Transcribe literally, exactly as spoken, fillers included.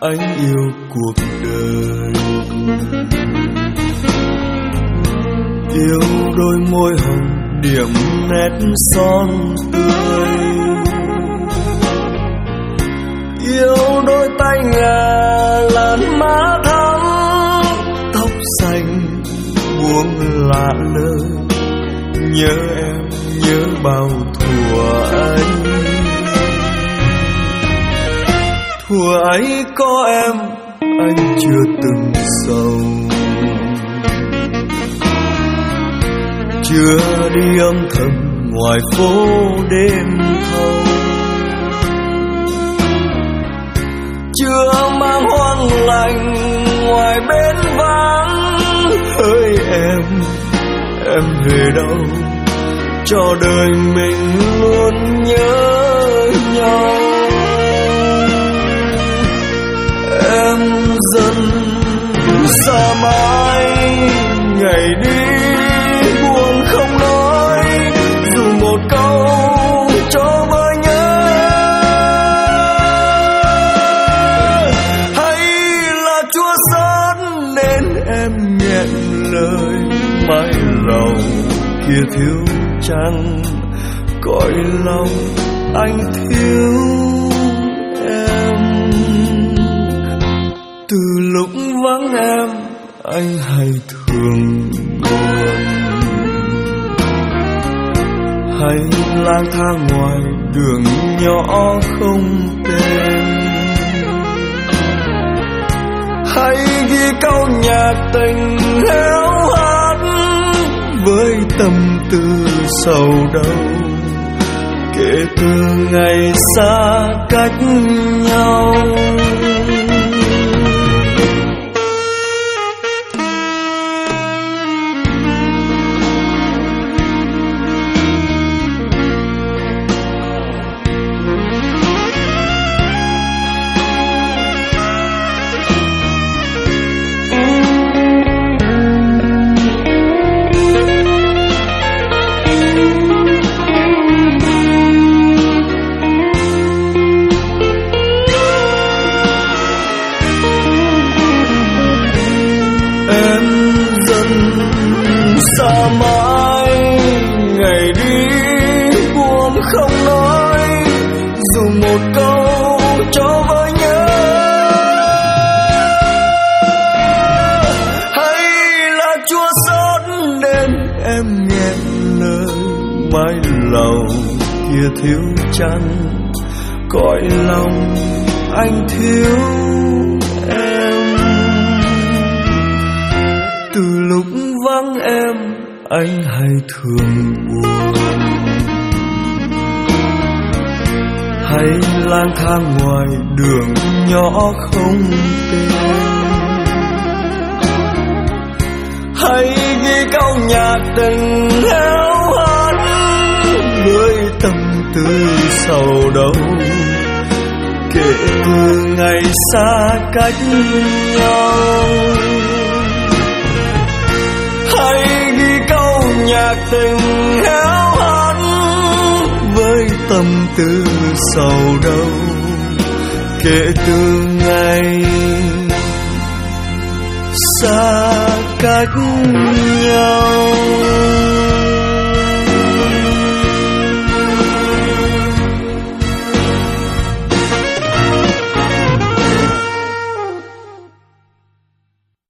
anh yêu cuộc đời. Yêu đôi môi hồng điểm nét son tươi, yêu đôi tay ngà làn má thắm, tóc xanh buông lạ lời. Nhớ em, nhớ bao thuở ấy, thuở ấy có em anh chưa từng sầu, chưa đi âm thầm ngoài phố đêm thâu, chưa mang hoang lạnh ngoài bến vắng. Hỡi em, em về đâu? Cho đời mình luôn nhớ nhau. Em dần xa mãi, ngày đi buồn không nói, dù một câu cho vơi nhớ. Hay là chua xót nên em nghẹn lời, mãi lòng kia thiếu chăng cõi lòng anh thiếu em. Từ lúc vắng em anh hay thường buồn, hay lang thang ngoài đường nhỏ không tên, hay ghi câu nhạc tình héo hắt với tâm tư sầu đau. Kể từ ngày xa cách nhau, xa mãi, ngày đi buồn không nói, dù một câu cho vơi nhớ. Hay là chua xót nên em nghẹn lời, mãi lòng kia thiếu chăng cõi lòng anh thiếu em. Từ lúc vắng em anh hay thường buồn, hay lang thang ngoài đường nhỏ không tên, hay ghi câu nhạc tình héo hắt với tâm tư sầu đau. Kể từ ngày xa cách nhau, hay ghi câu nhạc tình héo hắt với tâm tư sầu đau. Kể từ ngày xa cách nhau.